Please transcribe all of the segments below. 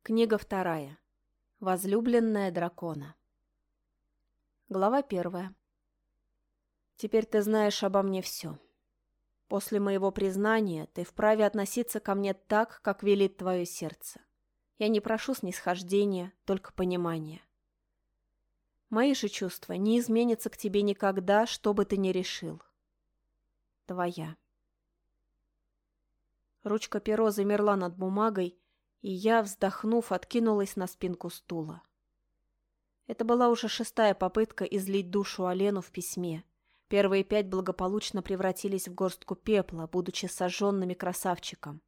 Книга 2. Возлюбленная дракона. Глава 1. Теперь ты знаешь обо мне все. После моего признания ты вправе относиться ко мне так, как велит твое сердце. Я не прошу снисхождения, только понимания. Мои же чувства не изменятся к тебе никогда, что бы ты ни решил. Твоя. Ручка-перо замерла над бумагой, и я, вздохнув, откинулась на спинку стула. Это была уже 6-я попытка излить душу Алену в письме. Первые 5 благополучно превратились в горстку пепла, будучи сожженными красавчиком.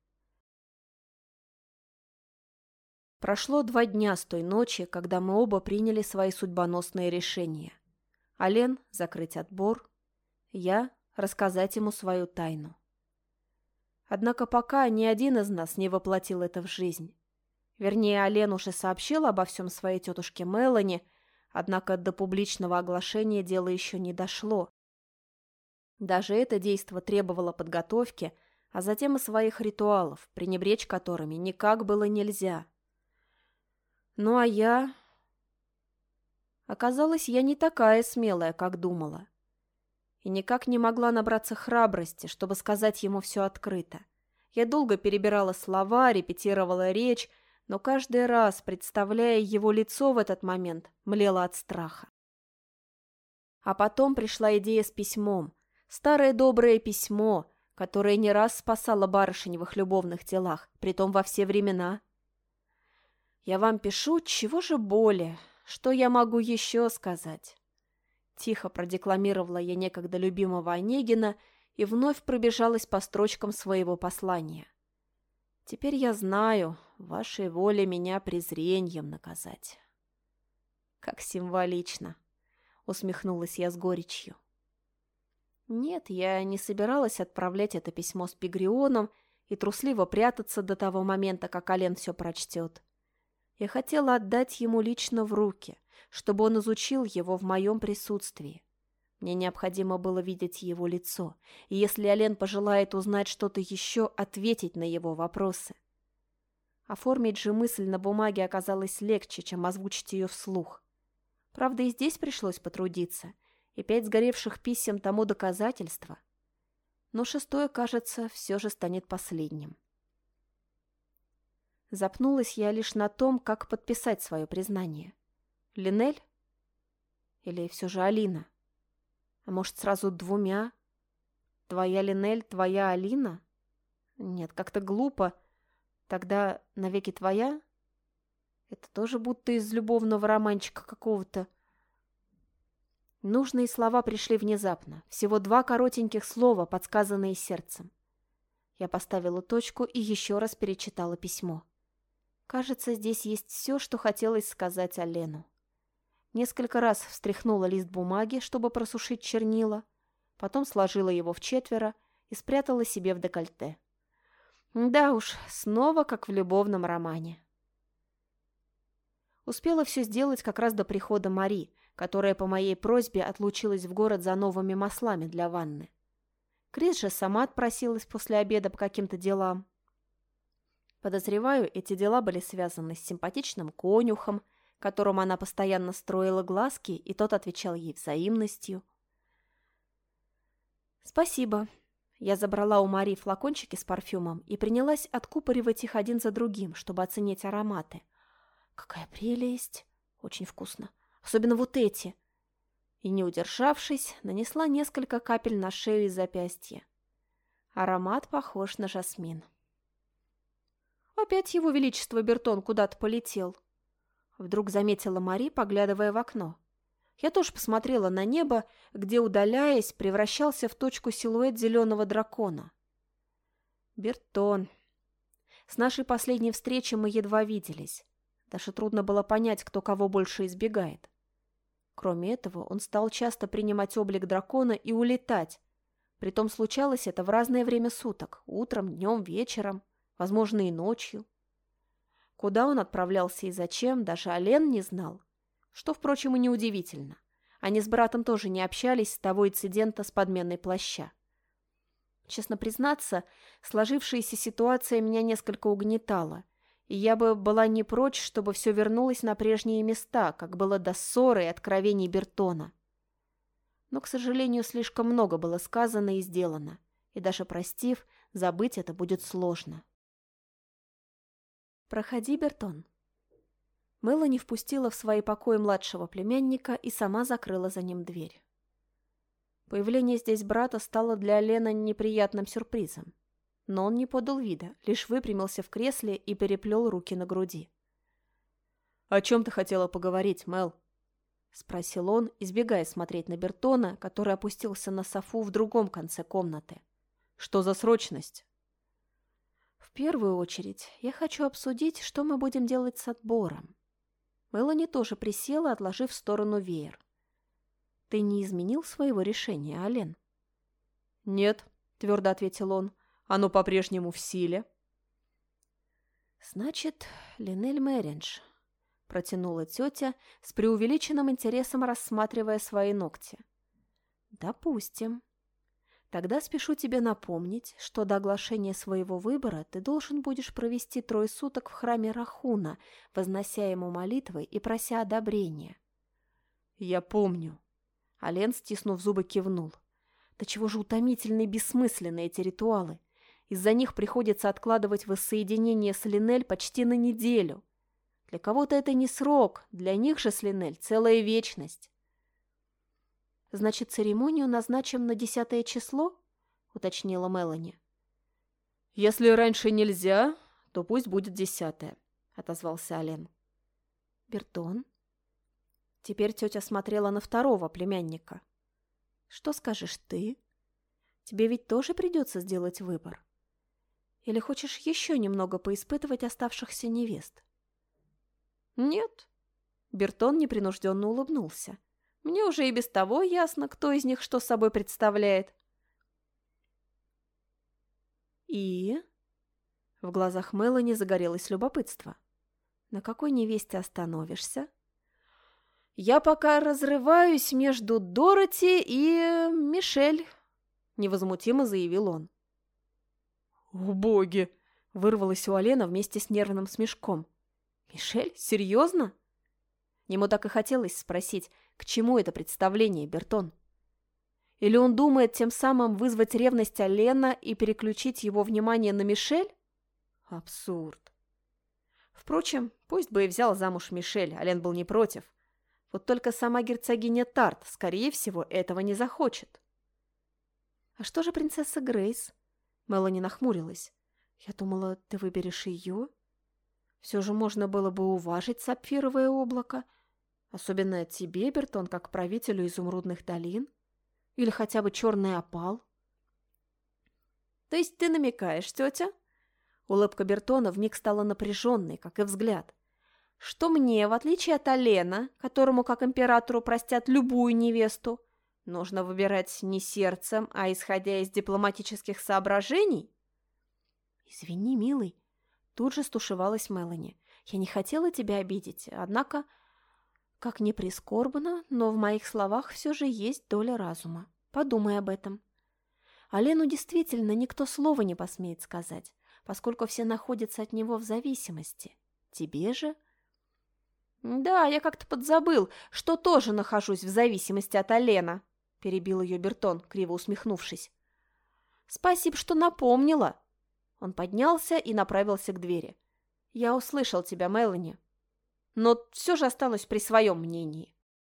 Прошло 2 дня с той ночи, когда мы оба приняли свои судьбоносные решения. Ален — закрыть отбор, я — рассказать ему свою тайну. Однако пока ни один из нас не воплотил это в жизнь. Вернее, Ален уже сообщил обо всем своей тетушке Мелани, однако до публичного оглашения дело еще не дошло. Даже это действо требовало подготовки, а затем и своих ритуалов, пренебречь которыми никак было нельзя. Ну а я... Оказалось, я не такая смелая, как думала. И никак не могла набраться храбрости, чтобы сказать ему все открыто. Я долго перебирала слова, репетировала речь, но каждый раз, представляя его лицо в этот момент, млела от страха. А потом пришла идея с письмом. Старое доброе письмо, которое не раз спасало барышень в их любовных делах, притом во все времена. «Я вам пишу, чего же более? Что я могу еще сказать?» Тихо продекламировала я некогда любимого Онегина и вновь пробежалась по строчкам своего послания. «Теперь я знаю, вашей воле меня презреньем наказать». «Как символично!» — усмехнулась я с горечью. Нет, я не собиралась отправлять это письмо с Пигрионом и трусливо прятаться до того момента, как Ален все прочтет. Я хотела отдать ему лично в руки, чтобы он изучил его в моем присутствии. Мне необходимо было видеть его лицо, и если Ален пожелает узнать что-то еще, ответить на его вопросы. Оформить же мысль на бумаге оказалось легче, чем озвучить ее вслух. Правда, и здесь пришлось потрудиться, и 5 сгоревших писем тому доказательство. Но 6-е, кажется, все же станет последним. Запнулась я лишь на том, как подписать свое признание. Линель? Или все же Алина? А может, сразу 2? Твоя Линель, твоя Алина? Нет, как-то глупо. Тогда навеки твоя? Это тоже будто из любовного романчика какого-то. Нужные слова пришли внезапно. Всего 2 коротеньких слова, подсказанные сердцем. Я поставила точку и еще раз перечитала письмо. Кажется, здесь есть все, что хотелось сказать Алену. Несколько раз встряхнула лист бумаги, чтобы просушить чернила, потом сложила его в 4 и спрятала себе в декольте. Да уж, снова как в любовном романе. Успела все сделать как раз до прихода Мари, которая по моей просьбе отлучилась в город за новыми маслами для ванны. Крис же сама отпросилась после обеда по каким-то делам. Подозреваю, эти дела были связаны с симпатичным конюхом, которому она постоянно строила глазки, и тот отвечал ей взаимностью. «Спасибо». Я забрала у Мари флакончики с парфюмом и принялась откупоривать их один за другим, чтобы оценить ароматы. «Какая прелесть! Очень вкусно. Особенно вот эти!» И, не удержавшись, нанесла несколько капель на шею и запястье. Аромат похож на жасмин. «Опять его величество Бертон куда-то полетел», — вдруг заметила Мари, поглядывая в окно. Я тоже посмотрела на небо, где, удаляясь, превращался в точку силуэт зеленого дракона. Бертон. С нашей последней встречи мы едва виделись. Даже трудно было понять, кто кого больше избегает. Кроме этого, он стал часто принимать облик дракона и улетать. Притом случалось это в разное время суток — утром, днем, вечером, возможно, и ночью. Куда он отправлялся и зачем, даже Ален не знал. Что, впрочем, и неудивительно. Они с братом тоже не общались с того инцидента с подменой плаща. Честно признаться, сложившаяся ситуация меня несколько угнетала, и я бы была не прочь, чтобы все вернулось на прежние места, как было до ссоры и откровений Бертона. Но, к сожалению, слишком много было сказано и сделано, и даже простив, забыть это будет сложно. «Проходи, Бертон». Мелани впустила в свои покои младшего племянника и сама закрыла за ним дверь. Появление здесь брата стало для Лена неприятным сюрпризом. Но он не подал вида, лишь выпрямился в кресле и переплел руки на груди. «О чем ты хотела поговорить, Мел?» — спросил он, избегая смотреть на Бертона, который опустился на софу в другом конце комнаты. «Что за срочность?» «В первую очередь я хочу обсудить, что мы будем делать с отбором». Мелани тоже присела, отложив в сторону веер. «Ты не изменил своего решения, Ален?» «Нет», — твердо ответил он, — «оно по-прежнему в силе». «Значит, Линель Мэриндж», — протянула тетя, с преувеличенным интересом рассматривая свои ногти. «Допустим. Тогда спешу тебе напомнить, что до оглашения своего выбора ты должен будешь провести 3 суток в храме Рахуна, вознося ему молитвы и прося одобрения». «Я помню». Ален, стиснув зубы, кивнул. «Да чего же утомительны и бессмысленны эти ритуалы? Из-за них приходится откладывать воссоединение с Линель почти на неделю. Для кого-то это не срок, для них же с Линель целая вечность». «Значит, церемонию назначим на 10 число?» — уточнила Мелани. «Если раньше нельзя, то пусть будет 10, — отозвался Ален. «Бертон?» Теперь тетя смотрела на второго племянника. «Что скажешь ты? Тебе ведь тоже придется сделать выбор. Или хочешь еще немного поиспытывать оставшихся невест?» «Нет». Бертон непринужденно улыбнулся. «Мне уже и без того ясно, кто из них что собой представляет». «И?» В глазах Мелани загорелось любопытство. «На какой невесте остановишься?» «Я пока разрываюсь между Дороти и Мишель», — невозмутимо заявил он. «О, боги!» — вырвалось у Алена вместе с нервным смешком. «Мишель? Серьезно?» Ему так и хотелось спросить, к чему это представление, Бертон? Или он думает тем самым вызвать ревность Алена и переключить его внимание на Мишель? Абсурд. Впрочем, пусть бы и взял замуж Мишель, Ален был не против. Вот только сама герцогиня Тарт, скорее всего, этого не захочет. «А что же принцесса Грейс?» Мелани нахмурилась. «Я думала, ты выберешь ее. Все же можно было бы уважить сапфировое облако, особенно тебе, Бертон, как правителю изумрудных долин, или хотя бы черный опал». «То есть ты намекаешь, тетя?» Улыбка Бертона вмиг стала напряженной, как и взгляд. «Что мне, в отличие от Алена, которому, как императору, простят любую невесту, нужно выбирать не сердцем, а исходя из дипломатических соображений?» «Извини, милый», — тут же стушевалась Мелани. «Я не хотела тебя обидеть, однако, как ни прискорбно, но в моих словах все же есть доля разума. Подумай об этом. Алену действительно никто слова не посмеет сказать, поскольку все находятся от него в зависимости. Тебе же...» «Да, я как-то подзабыл, что тоже нахожусь в зависимости от Алена», — перебил ее Бертон, криво усмехнувшись. «Спасибо, что напомнила». Он поднялся и направился к двери. «Я услышал тебя, Мелани, но все же останусь при своем мнении».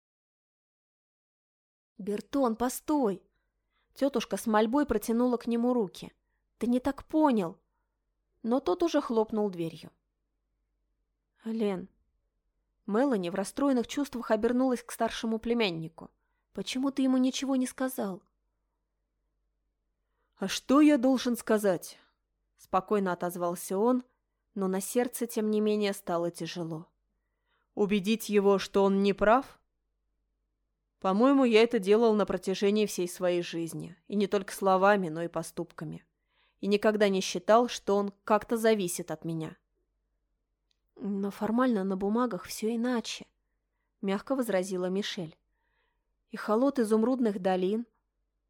«Бертон, постой!» Тетушка с мольбой протянула к нему руки. «Ты не так понял!» Но тот уже хлопнул дверью. «Лен...» Мелани в расстроенных чувствах обернулась к старшему племяннику. «Почему ты ему ничего не сказал?» «А что я должен сказать?» Спокойно отозвался он, но на сердце, тем не менее, стало тяжело. «Убедить его, что он не прав? По-моему, я это делал на протяжении всей своей жизни, и не только словами, но и поступками, и никогда не считал, что он как-то зависит от меня». «Но формально на бумагах все иначе», — мягко возразила Мишель. «И холод изумрудных долин...»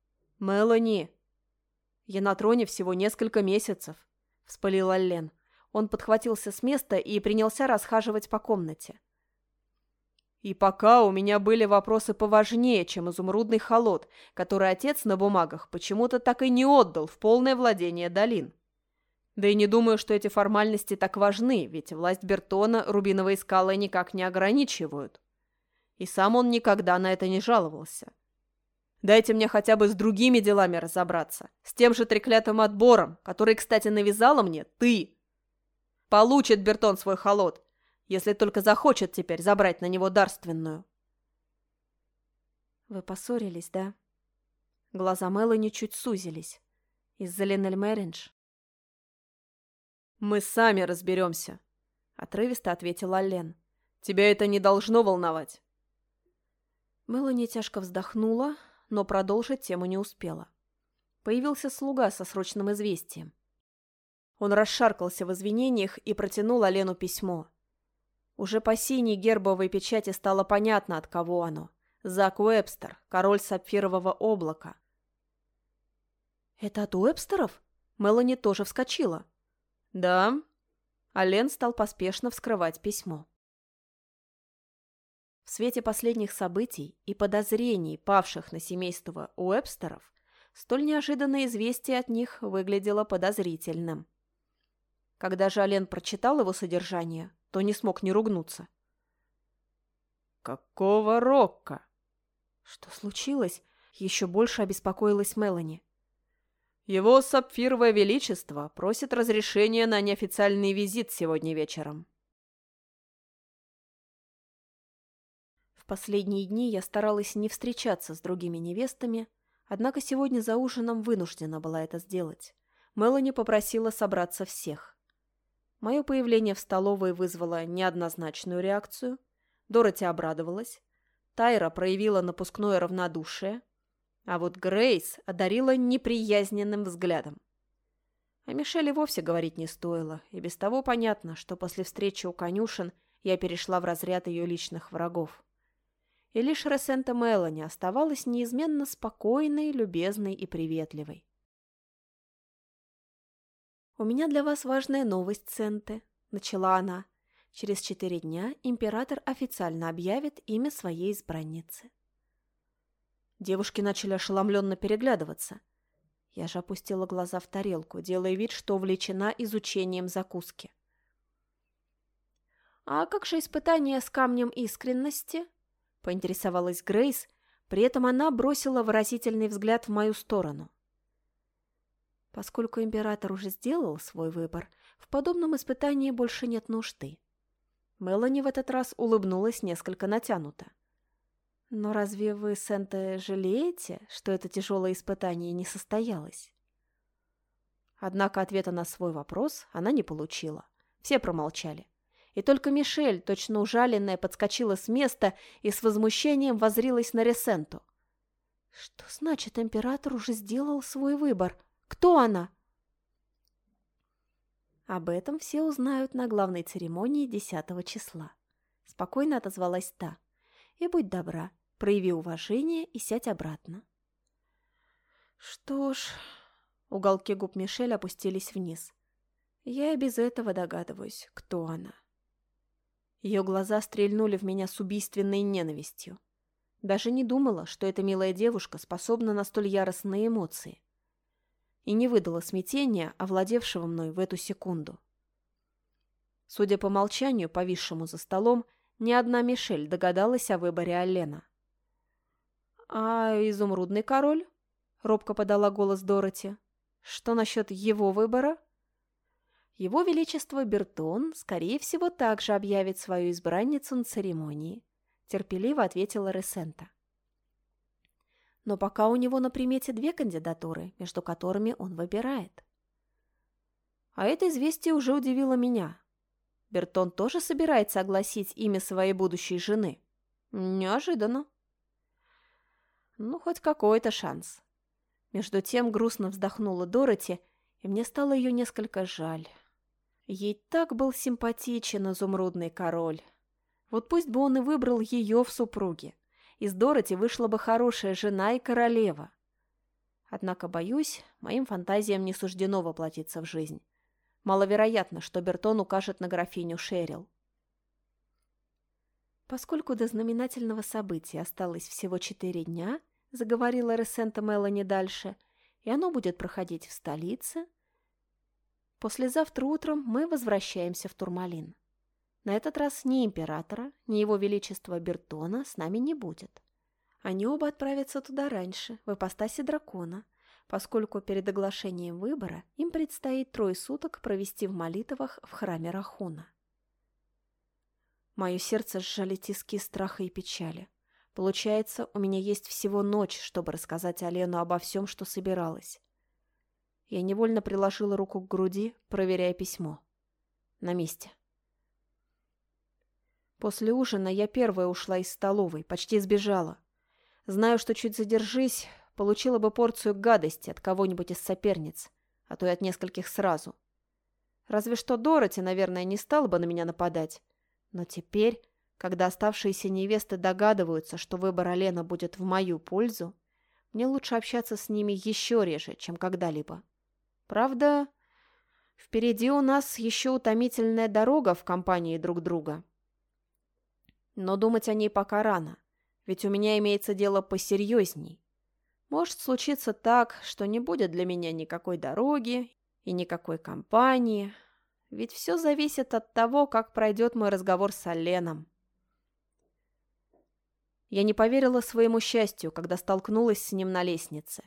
«Мелани, я на троне всего несколько месяцев», — вспылил Аллен. Он подхватился с места и принялся расхаживать по комнате. И пока у меня были вопросы поважнее, чем изумрудный холод, который отец на бумагах почему-то так и не отдал в полное владение долин. Да и не думаю, что эти формальности так важны, ведь власть Бертона рубиновые скалы никак не ограничивают. И сам он никогда на это не жаловался. Дайте мне хотя бы с другими делами разобраться, с тем же треклятым отбором, который, кстати, навязала мне ты. Получит Бертон свой холод, если только захочет теперь забрать на него дарственную. Вы поссорились, да? Глаза Мелани чуть сузились. Из-за Линель Мэриндж? Мы сами разберемся, отрывисто ответила Аллен. Тебя это не должно волновать. Мелани тяжко вздохнула, но продолжить тему не успела. Появился слуга со срочным известием. Он расшаркался в извинениях и протянул Алену письмо. Уже по синей гербовой печати стало понятно, от кого оно. Зак Уэбстер, король сапфирового облака. «Это от Уэбстеров?» Мелани тоже вскочила. «Да». Ален стал поспешно вскрывать письмо. В свете последних событий и подозрений, павших на семейство Уэбстеров, столь неожиданное известие от них выглядело подозрительным. Когда же Ален прочитал его содержание, то не смог не ругнуться. «Какого рока?» Что случилось? Еще больше обеспокоилась Мелани. «Его сапфировое величество просит разрешения на неофициальный визит сегодня вечером». В последние дни я старалась не встречаться с другими невестами, однако сегодня за ужином вынуждена была это сделать. Мелани попросила собраться всех. Мое появление в столовой вызвало неоднозначную реакцию. Дороти обрадовалась. Тайра проявила напускное равнодушие. А вот Грейс одарила неприязненным взглядом. О Мишеле вовсе говорить не стоило, и без того понятно, что после встречи у конюшен я перешла в разряд ее личных врагов. И лишь Ресента Мелани оставалась неизменно спокойной, любезной и приветливой. «У меня для вас важная новость, Центе», — начала она. «Через 4 дня император официально объявит имя своей избранницы». Девушки начали ошеломленно переглядываться. Я же опустила глаза в тарелку, делая вид, что увлечена изучением закуски. «А как же испытание с камнем искренности?» — поинтересовалась Грейс, при этом она бросила выразительный взгляд в мою сторону. Поскольку император уже сделал свой выбор, в подобном испытании больше нет нужды. Мелани в этот раз улыбнулась несколько натянуто. «Но разве вы, Сенте, жалеете, что это тяжелое испытание не состоялось?» Однако ответа на свой вопрос она не получила. Все промолчали. И только Мишель, точно ужаленная, подскочила с места и с возмущением воззрилась на Ресенту. «Что значит, император уже сделал свой выбор? Кто она?» «Об этом все узнают на главной церемонии 10 числа», — спокойно отозвалась та. «И будь добра, прояви уважение и сядь обратно». «Что ж...» — уголки губ Мишель опустились вниз. «Я и без этого догадываюсь, кто она». Ее глаза стрельнули в меня с убийственной ненавистью. Даже не думала, что эта милая девушка способна на столь яростные эмоции. И не выдала смятения, овладевшего мной в эту секунду. Судя по молчанию, повисшему за столом, ни одна Мишель догадалась о выборе Аллена. «А изумрудный король?» — робко подала голос Дороти. «Что насчет его выбора?» «Его Величество Бертон, скорее всего, также объявит свою избранницу на церемонии», — терпеливо ответила Ресента. «Но пока у него на примете 2 кандидатуры, между которыми он выбирает». А это известие уже удивило меня. Бертон тоже собирается огласить имя своей будущей жены? Неожиданно. Ну, хоть какой-то шанс. Между тем грустно вздохнула Дороти, и мне стало ее несколько жаль. Ей так был симпатичен изумрудный король. Вот пусть бы он и выбрал ее в супруги. Из Дороти вышла бы хорошая жена и королева. Однако, боюсь, моим фантазиям не суждено воплотиться в жизнь. Маловероятно, что Бертон укажет на графиню Шерил. «Поскольку до знаменательного события осталось всего 4 дня, — заговорила Ресента Мелани дальше, — и оно будет проходить в столице, послезавтра утром мы возвращаемся в Турмалин. На этот раз ни императора, ни его величества Бертона с нами не будет. Они оба отправятся туда раньше, в ипостаси дракона, поскольку перед оглашением выбора им предстоит 3 суток провести в молитвах в храме Рахуна». Мое сердце сжали тиски страха и печали. Получается, у меня есть всего ночь, чтобы рассказать Алену обо всем, что собиралась. Я невольно приложила руку к груди, проверяя письмо. На месте. После ужина я первая ушла из столовой, почти сбежала. Знаю, что чуть задержись, получила бы порцию гадости от кого-нибудь из соперниц, а то и от нескольких сразу. Разве что Дороти, наверное, не стала бы на меня нападать. Но теперь, когда оставшиеся невесты догадываются, что выбор Алена будет в мою пользу, мне лучше общаться с ними еще реже, чем когда-либо. Правда, впереди у нас еще утомительная дорога в компании друг друга. Но думать о ней пока рано, ведь у меня имеется дело посерьезней. Может случиться так, что не будет для меня никакой дороги и никакой компании, ведь все зависит от того, как пройдет мой разговор с Аленом. Я не поверила своему счастью, когда столкнулась с ним на лестнице.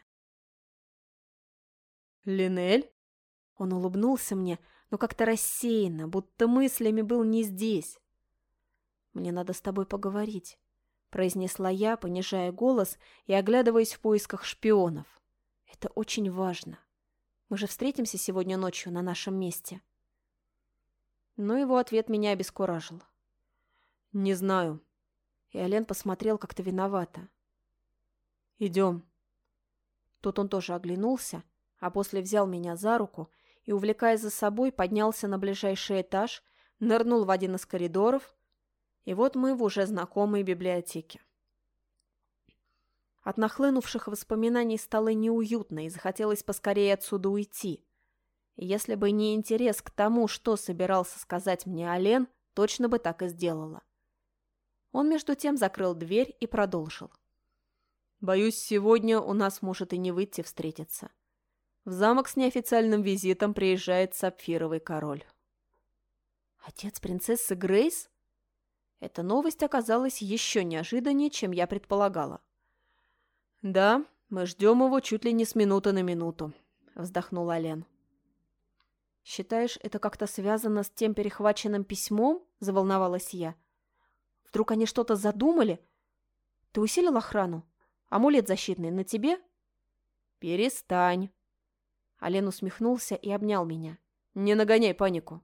«Линель?» Он улыбнулся мне, но как-то рассеянно, будто мыслями был не здесь. «Мне надо с тобой поговорить», — произнесла я, понижая голос и оглядываясь в поисках шпионов. «Это очень важно. Мы же встретимся сегодня ночью на нашем месте». Но его ответ меня обескуражил. «Не знаю». И Ален посмотрел как-то виновато. «Идем». Тут он тоже оглянулся, а после взял меня за руку и, увлекая за собой, поднялся на ближайший этаж, нырнул в один из коридоров, и вот мы в уже знакомой библиотеке. От нахлынувших воспоминаний стало неуютно и захотелось поскорее отсюда уйти. И если бы не интерес к тому, что собирался сказать мне Ален, точно бы так и сделала. Он между тем закрыл дверь и продолжил. «Боюсь, сегодня у нас может и не выйти встретиться. В замок с неофициальным визитом приезжает Сапфировый король». «Отец принцессы Грейс?» Эта новость оказалась еще неожиданнее, чем я предполагала. «Да, мы ждем его чуть ли не с минуты на минуту», — вздохнул Ален. «Считаешь, это как-то связано с тем перехваченным письмом?» — заволновалась я. «Вдруг они что-то задумали? Ты усилил охрану? Амулет защитный на тебе?» «Перестань!» Ален усмехнулся и обнял меня. «Не нагоняй панику!»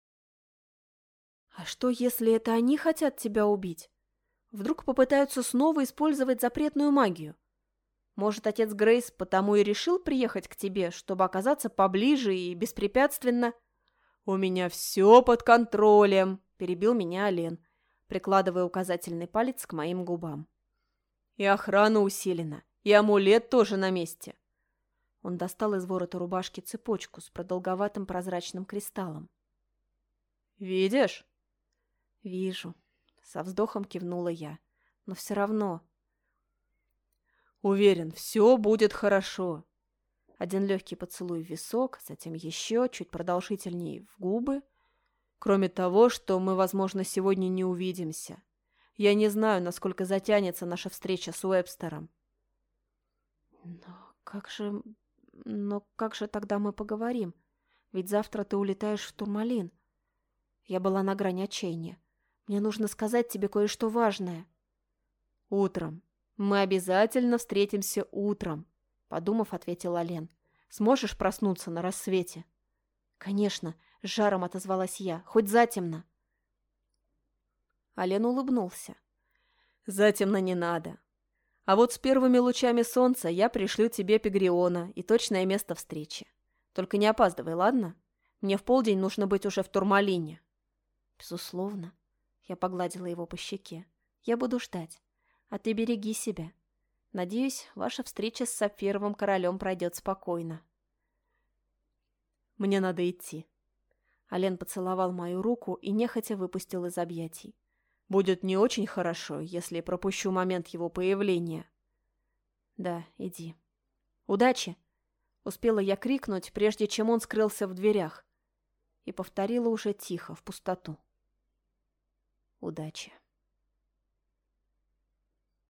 «А что, если это они хотят тебя убить? Вдруг попытаются снова использовать запретную магию? Может, отец Грейс потому и решил приехать к тебе, чтобы оказаться поближе и беспрепятственно?» «У меня все под контролем», — перебил меня Ален, прикладывая указательный палец к моим губам. «И охрана усилена, и амулет тоже на месте». Он достал из ворота рубашки цепочку с продолговатым прозрачным кристаллом. «Видишь?» «Вижу», — со вздохом кивнула я. «Но все равно...» «Уверен, все будет хорошо». Один легкий поцелуй в висок, затем еще, чуть продолжительнее в губы. «Кроме того, что мы, возможно, сегодня не увидимся. Я не знаю, насколько затянется наша встреча с Уэбстером». Но как же тогда мы поговорим? Ведь завтра ты улетаешь в Турмалин». Я была на грани отчаяния. «Мне нужно сказать тебе кое-что важное». «Утром. Мы обязательно встретимся утром», — подумав, ответил Ален. «Сможешь проснуться на рассвете?» «Конечно», — с жаром отозвалась я, — «хоть затемно». Ален улыбнулся. «Затемно не надо. А вот с первыми лучами солнца я пришлю тебе Пегриона и точное место встречи. Только не опаздывай, ладно? Мне в полдень нужно быть уже в Турмалине». «Безусловно», — я погладила его по щеке. «Я буду ждать. А ты береги себя. Надеюсь, ваша встреча с Сапфировым королем пройдет спокойно». «Мне надо идти». Ален поцеловал мою руку и нехотя выпустил из объятий. «Будет не очень хорошо, если пропущу момент его появления». «Да, иди». «Удачи!» — успела я крикнуть, прежде чем он скрылся в дверях. И повторила уже тихо, в пустоту. «Удачи».